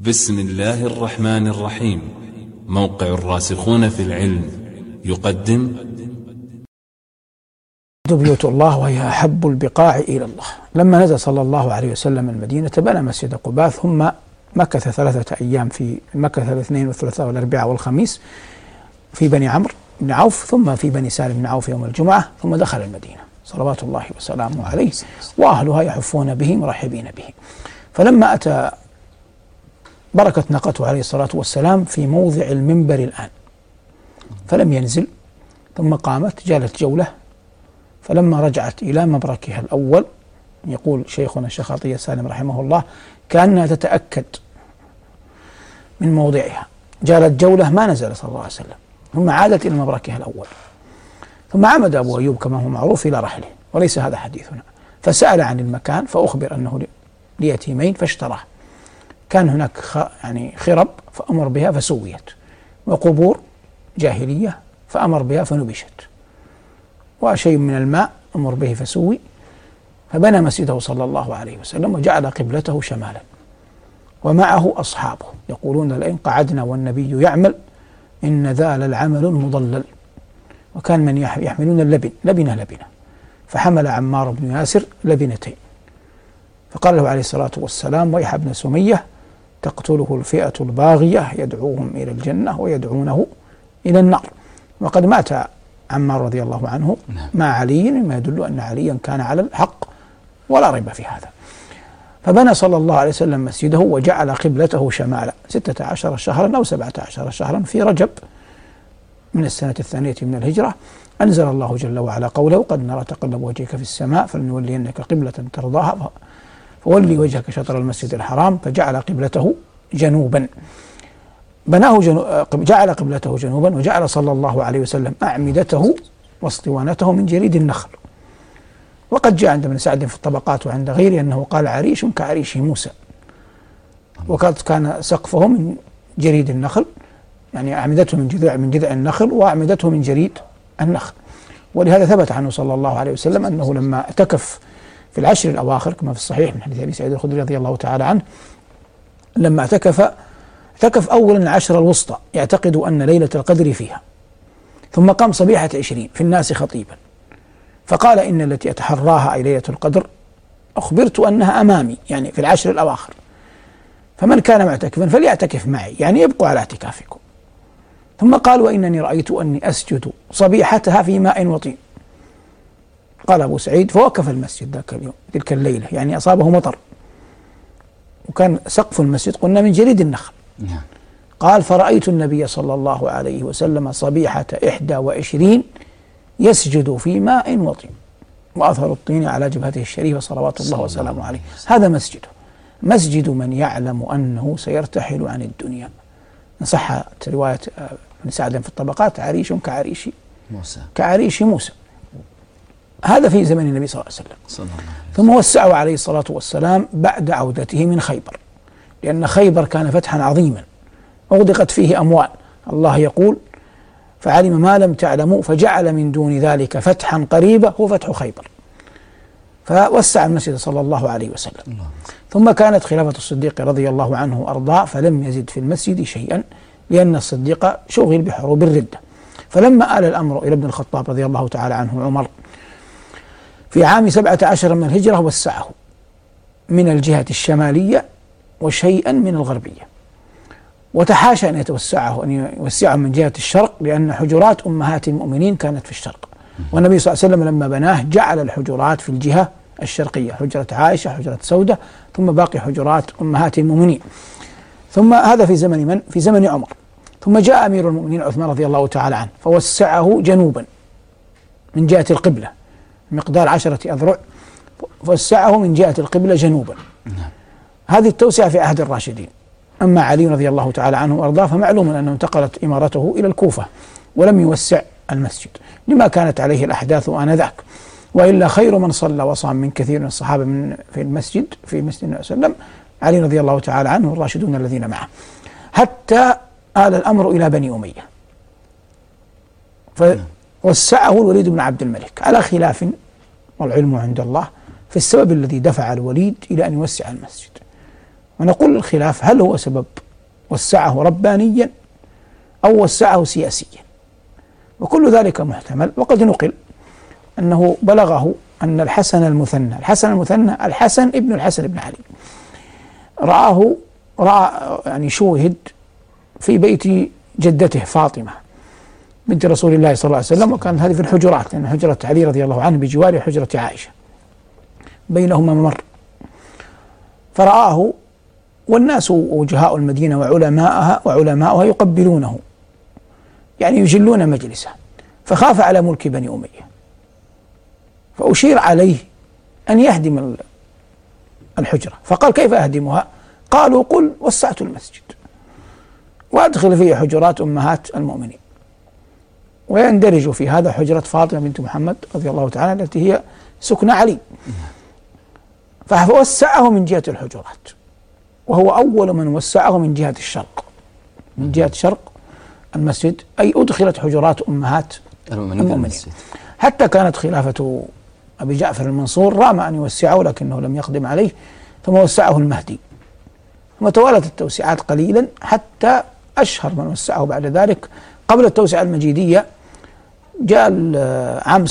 بسم الله الرحمن الرحيم. موقع الراسخون في العلم يقدم بيوت الله وهي أحب البقاع إلى الله. لما نزل صلى الله عليه وسلم المدينة بنى مسجد قباء، ثم مكث 3 أيام مكث الاثنين والثلاثاء والأربعاء والخميس في بني عمرو بن عوف، ثم في بني سالم بن عوف يوم الجمعة، ثم دخل المدينة صلوات الله وسلامه عليه، وأهلها يحفون به مرحبين به. فلما أتى بركة ناقته عليه الصلاة والسلام في موضع المنبر الآن، فلم ينزل، ثم قامت جالت جولة، فلما رجعت إلى مبركها الأول، يقول شيخنا الشيخ عطية سالم رحمه الله، كأنها تتأكد من موضعها، جالت جولة ما نزل صلى الله عليه وسلم، ثم عادت إلى مبركها الأول، ثم عمد أبو أيوب كما هو معروف إلى رحله، وليس هذا حديثنا، فسأل عن المكان فأخبر أنه ليتيمين فاشتراه. كان هناك خرب فأمر بها فسويت، وقبور جاهلية فأمر بها فنبشت، وشيء من الماء أمر به فسوي، فبنى مسجده صلى الله عليه وسلم وجعل قبلته شمالا، ومعه أصحابه يقولون لئن قعدنا والنبي يعمل إن ذا للعمل مضلل. وكان من يحملون لبنة فحمل عمار بن ياسر لبنتين، فقال له عليه الصلاة والسلام: ويح ابن سمية، تقتله الفئة الباغية يدعوهم إلى الجنة ويدعونه إلى النار. وقد مات عمار رضي الله عنه مع علي، مما يدل أن عليا كان على الحق ولا ريب في هذا. فبنى صلى الله عليه وسلم مسجده وجعل قبلته شمالا 16 شهرا أو 17 شهرا في رجب من السنة 2 من الهجرة. أنزل الله جل وعلا قوله: قد نرى تقلب وجهك في السماء فلنولينك قبلة ترضاها فولي وجهك شطر المسجد الحرام، فجعل قبلته جنوبا، جعل قبلته جنوبا، وجعل صلى الله عليه وسلم أعمدته واسطوانته من جريد النخل. وقد جاء عند ابن سعد في الطبقات وعند غيره أنه قال: عريش كعريش موسى، وقد كان سقفه من جريد النخل، يعني أعمدته من جذع النخل، وأعمدته من جريد النخل. ولهذا ثبت عنه صلى الله عليه وسلم أنه لما اعتكف في العشر الأواخر كما في الصحيح من حديث أبي سعيد الخدري رضي الله تعالى عنه، لما اعتكف أولا العشر الوسطى يعتقد أن ليلة القدر فيها، ثم قام صبيحة 20 في الناس خطيبا، فقال: إن التي أتحراها أي ليلة القدر أخبرت أنها أمامي، يعني في العشر الأواخر، فمن كان معتكفا فليعتكف معي، يعني يبقوا على اعتكافكم. ثم قال: وإنني رأيت أني أسجد صبيحتها في ماء وطين. قال أبو سعيد: فوقف المسجد ذاك اليوم تلك الليلة، يعني أصابه مطر، وكان سقف المسجد قلنا من جريد النخل. قال: فرأيت النبي صلى الله عليه وسلم صبيحة 21 يسجد في ماء وطين، وأثر الطين على جبهته الشريفة صلوات الله وسلامه عليه. هذا مسجد من يعلم أنه سيرتحل عن الدنيا. صح رواية ابن سعد في الطبقات: عريش كعريش موسى. هذا في زمن النبي صلى الله عليه وسلم. ثم وسعه عليه الصلاة والسلام بعد عودته من خيبر، لأن خيبر كان فتحا عظيما أغدقت فيه أموال. الله يقول: فعلم ما لم تعلموا فجعل من دون ذلك فتحا قريبا هو فتح خيبر. فوسع المسجد صلى الله عليه وسلم. ثم كانت خلافة الصديق رضي الله عنه وأرضاه، فلم يزد في المسجد شيئا، لأن الصديق شغل بحروب الردة. فلما آل الأمر إلى ابن الخطاب رضي الله تعالى عنه عمر في عام 17 من الهجرة، وسعه من الجهة الشمالية وشيئا من الغربية، وتحاشى أن يوسعه من جهة الشرق، لأن حجرات أمهات المؤمنين كانت في الشرق، والنبي صلى الله عليه وسلم لما بناه جعل الحجرات في الجهة الشرقية، حجرة عائشة، حجرة سودة، ثم باقي حجرات أمهات المؤمنين. ثم هذا في زمن من؟ في زمن عمر. ثم جاء أمير المؤمنين عثمان رضي الله تعالى عنه فوسعه جنوبا من جهة القبلة مقدار 10 أذرع، فوسعه من جهة القبلة جنوبا. هذه التوسعة في عهد الراشدين. أما علي رضي الله تعالى عنه وأرضاه فمعلوم أنه انتقلت إمارته إلى الكوفة ولم يوسع المسجد لما كانت عليه الأحداث آنذاك، وإلا خير من صلى وصام من كثير من الصحابة في مسجد النبي صلى الله عليه وسلم علي رضي الله تعالى عنه والراشدون الذين معه، حتى آل الأمر إلى بني أمية، فوسعه الوليد بن عبد الملك على خلاف، والعلم عند الله، في السبب الذي دفع الوليد إلى أن يوسع المسجد. ونقول الخلاف هل هو سبب وسعه ربانيا أو وسعه سياسيا، وكل ذلك محتمل. وقد نقل أنه بلغه أن الحسن المثنى الحسن ابن الحسن بن علي رأى يعني شوهد في بيت جدته فاطمة بنت رسول الله صلى الله عليه وسلم، وكانت هذه في الحجرات، لأن حجرة علي رضي الله عنه بجوار حجرة عائشة بينهما ممر، فرآه والناس وجهاء المدينة وعلماؤها يقبلونه، يعني يجلون مجلسه، فخاف على ملك بني أمية، فأشير عليه أن يهدم الحجرة، فقال كيف أهدمها؟ قالوا قل وسعت المسجد وأدخل فيه حجرات أمهات المؤمنين، ويندرج في هذا حجرة فاطمة بنت محمد رضي الله تعالى التي هي سكن علي، فوسعه من جهة الحجرات، وهو أول من وسعه من جهة الشرق، من جهة شرق المسجد، أي أدخلت حجرات أمهات المؤمنين. حتى كانت خلافة أبي جعفر المنصور رام أن يوسعه لكنه لم يقدم عليه، ثم وسعه المهدي، ثم توالت التوسعات قليلا حتى أشهر من وسعه بعد ذلك قبل التوسعة المجيدية. جاء عام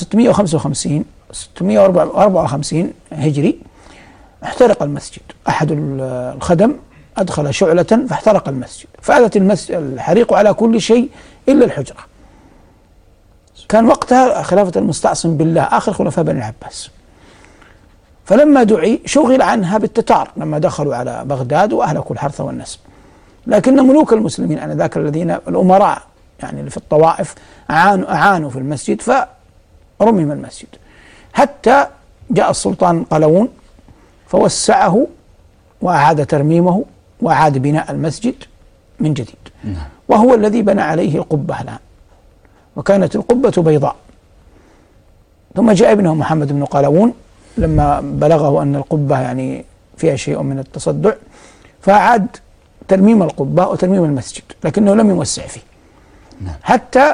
654 هجري احترق المسجد، أحد الخدم أدخل شعلة فاحترق المسجد، فأتت الحريق على كل شيء إلا الحجرة. كان وقتها خلافة المستعصم بالله آخر خلفاء بني العباس، فلما دعي شغل عنها بالتتار لما دخلوا على بغداد وأهلكوا الحرث والنسب، لكن ملوك المسلمين آنذاك الذين الأمراء يعني اللي في الطوائف أعانوا في المسجد، فرمم المسجد حتى جاء السلطان قلاوون فوسعه وأعاد ترميمه وأعاد بناء المسجد من جديد، وهو الذي بنى عليه القبة الآن، وكانت القبة بيضاء. ثم جاء ابنه محمد بن قلاوون لما بلغه أن القبة يعني فيها شيء من التصدع، فأعاد ترميم القبة وترميم المسجد، لكنه لم يوسع فيه حتى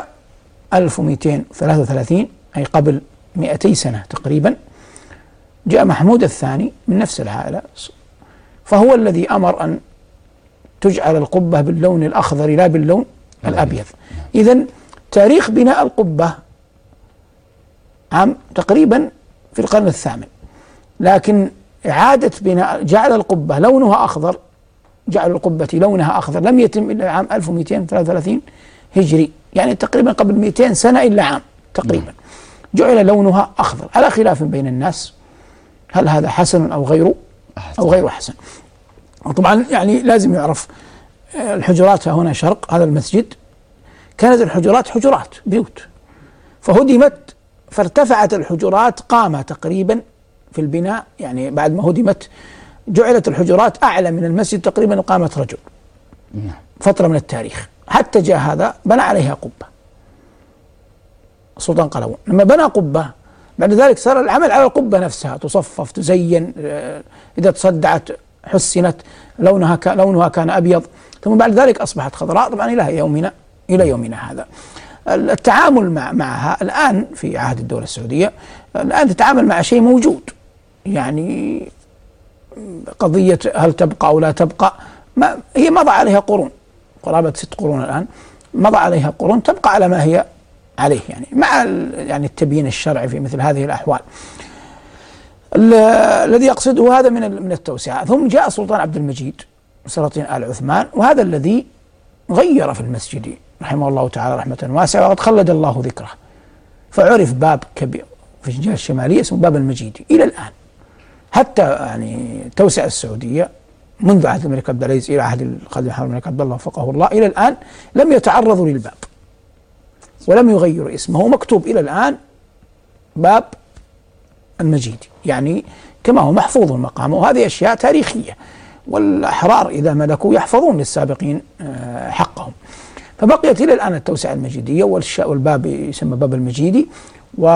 1233 أي قبل 200 سنة تقريبا جاء محمود الثاني من نفس العائلة، فهو الذي أمر أن تجعل القبة باللون الأخضر لا باللون الأبيض. إذن تاريخ بناء القبة عام تقريبا في القرن الثامن، لكن إعادة بناء جعل القبة لونها أخضر، جعل القبة لونها أخضر لم يتم إلا عام 1233 هجري، يعني تقريبا قبل 200 سنة إلا عام تقريبا جعل لونها أخضر، على خلاف بين الناس هل هذا حسن أو غير حسن. وطبعا يعني لازم يعرف الحجرات هنا شرق هذا المسجد كانت الحجرات حجرات بيوت، فهدمت فارتفعت الحجرات قامة تقريبا في البناء، يعني بعد ما هدمت جعلت الحجرات أعلى من المسجد تقريبا قامة رجل فترة من التاريخ، حتى جاء هذا بنى عليها قبة السلطان قلاوون. لما بنى قبة بعد ذلك صار العمل على القبة نفسها، تصفف تزين، إذا تصدعت حسنت، لونها كان أبيض، ثم بعد ذلك أصبحت خضراء طبعا إلى يومنا هذا. التعامل معها الآن في عهد الدولة السعودية الآن تتعامل مع شيء موجود، يعني قضية هل تبقى أو لا تبقى هي مضى عليها قرون، قرابة 6 قرون الآن مضى عليها قرون، تبقى على ما هي عليه، يعني مع يعني التبيين الشرعي في مثل هذه الأحوال. الذي يقصده هذا من التوسعة. ثم جاء السلطان عبد المجيد سلاطين آل عثمان، وهذا الذي غير في المسجد رحمه الله تعالى رحمة واسعة، وقد خلد الله ذكره، فعرف باب كبير في الجهة الشمالية اسمه باب المجيدي إلى الآن، حتى يعني توسعة السعودية منذ عهد الملك عبد العزيز إلى عهد الخادم محمد الملك عبد الله وفقه الله إلى الآن لم يتعرضوا للباب ولم يغيروا اسمه، مكتوب إلى الآن باب المجيدي، يعني كما هو محفوظ المقام. وهذه أشياء تاريخية، والأحرار إذا ملكوا يحفظون للسابقين حقهم. فبقيت إلى الآن التوسعة المجيدية، والباب يسمى باب المجيدي، و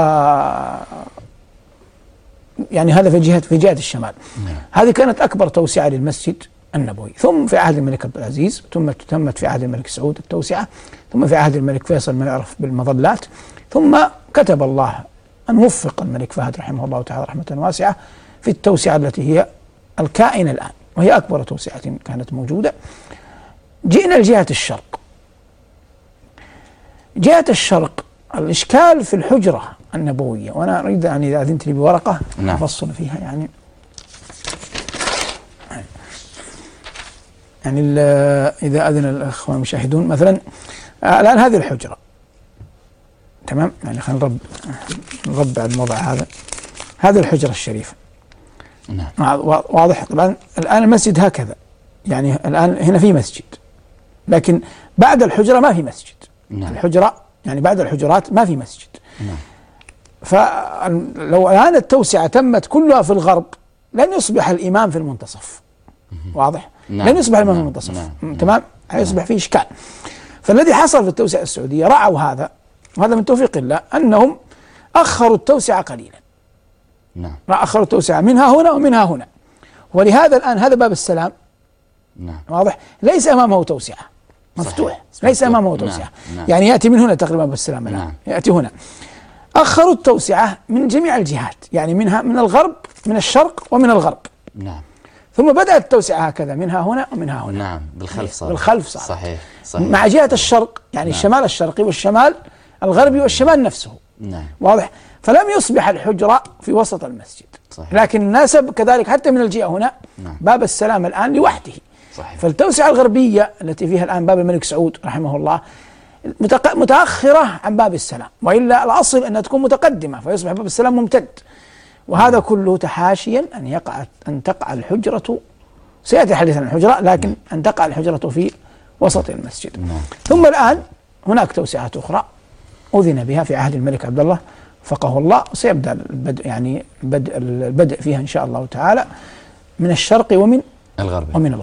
يعني هذا في جهة الشمال. هذه كانت أكبر توسعة للمسجد النبوي. ثم في عهد الملك عبد العزيز تمت في عهد الملك سعود التوسعة، ثم في عهد الملك فيصل ما يعرف بالمظلات، ثم كتب الله أن وفق الملك فهد رحمه الله تعالى رحمة واسعة في التوسعة التي هي الكائنة الآن. وهي أكبر توسعة كانت موجودة. جئنا لجهة الشرق. جهة الشرق الإشكال في الحجرة النبوية، وأنا أريد أن إذا أذنت لي بورقة أفصل فيها يعني إذا أذن الأخوة المشاهدون مثلا الآن هذه الحجرة تمام، يعني خلينا نربع الموضع هذه الحجرة الشريفة. واضح. طبعا الآن المسجد هكذا، يعني الآن هنا في مسجد، لكن بعد الحجرة ما في مسجد. الحجرة يعني بعد الحجرات ما في مسجد. فلو الآن التوسعة تمت كلها في الغرب لن يصبح الإمام في المنتصف. واضح؟ لن يصبح الإمام في المنتصف. تمام؟ هيصبح فيه إشكال. فالذي حصل في التوسعة السعودية رعوا هذا، وهذا من توفيق الله، أنهم أخروا التوسعة قليلا. أخروا التوسعة منها هنا ومنها هنا. ولهذا الآن هذا باب السلام واضح ليس أمامه توسعة، مفتوح. ليس أمامه توسعة. يعني يأتي من هنا تقريبا باب السلام الآن يأتي هنا. أخروا التوسعة من جميع الجهات، يعني منها من الغرب، من الشرق ومن الغرب. ثم بدأت التوسعة هكذا منها هنا ومنها هنا. بالخلف صار. بالخلف صار. صحيح. مع جهة الشرق، يعني الشمال الشرقي والشمال الغربي والشمال نفسه. واضح. فلم يصبح الحجرة في وسط المسجد. صحيح. لكن ناسب كذلك حتى من الجهة هنا باب السلام الآن لوحده. صحيح. فالتوسعة الغربية التي فيها الآن باب الملك سعود رحمه الله متأخرة عن باب السلام، وإلا الأصل أنها تكون متقدمة فيصبح باب السلام ممتد. وهذا كله تحاشيا أن تقع الحجرة، سيأتي الحديث عن الحجرة، لكن أن تقع الحجرة في وسط المسجد. ثم الآن هناك توسعات أخرى أذن بها في عهد الملك عبد الله فقه الله، وسيبدأ البدء فيها إن شاء الله تعالى من الشرق ومن الغرب.